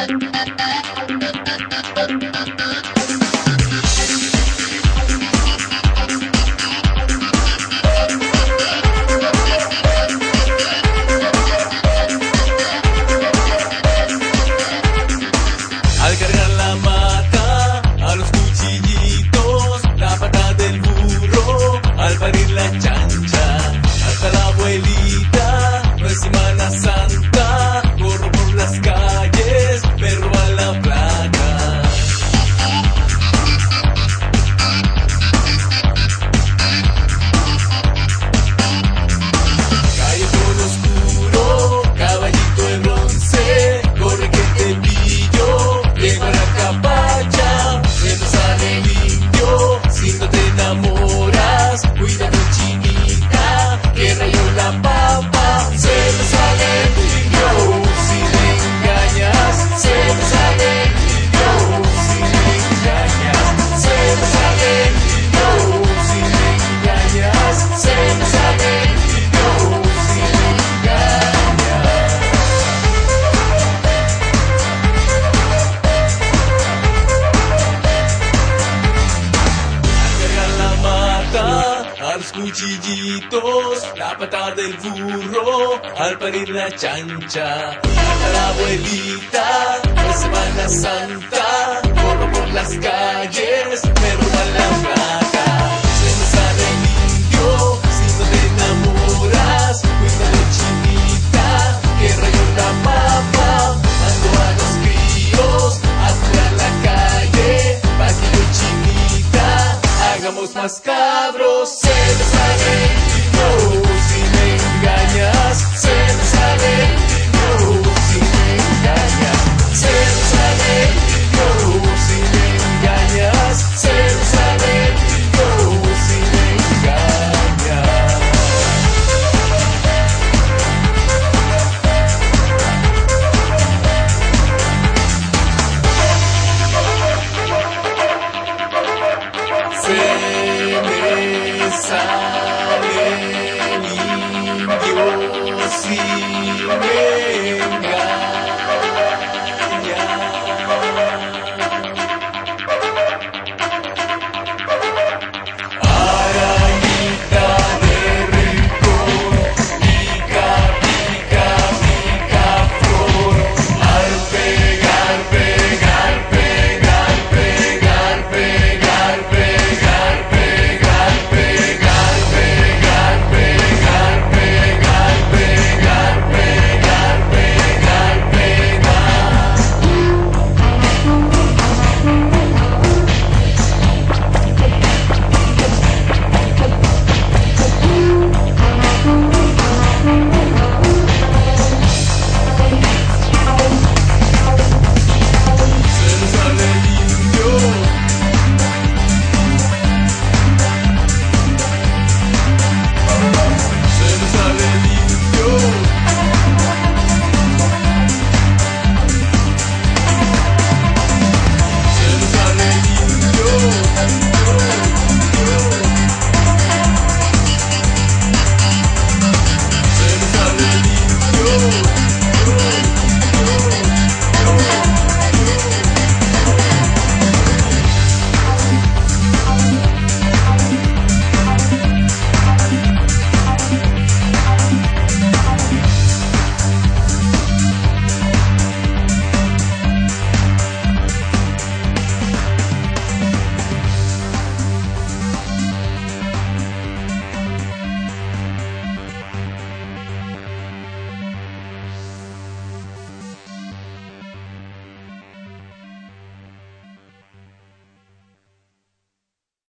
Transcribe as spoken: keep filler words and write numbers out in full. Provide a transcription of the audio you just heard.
Al cargar la mata a los cuchillitos, la pata del burro, al parir la chancha, hasta la abuelita, no es Semana Santa, corro por las calles, me roban la plata. Calle todo oscuro, caballito de bronce, corre que te pillo. Llego a la cabaña, se me sale limpio. Si no te enamoras, cuídate chinita, que rayó la papa. Se me sale limpio, si me engañas. Se me sale limpio, si me engañas. Se me sale limpio, si me engañas. Se me sale limpio, si me engañas. A los cuchillitos, la pata del burro, al parir la chancha, a la abuelita, es Semana Santa, corro por las calles, me roban la plata. Se me sale limpio, si no te enamoras, cuídate chinita, que rayó la papa. Mando a los críos a jugar la calle, pa' que yo chinita, hagamos más cabros.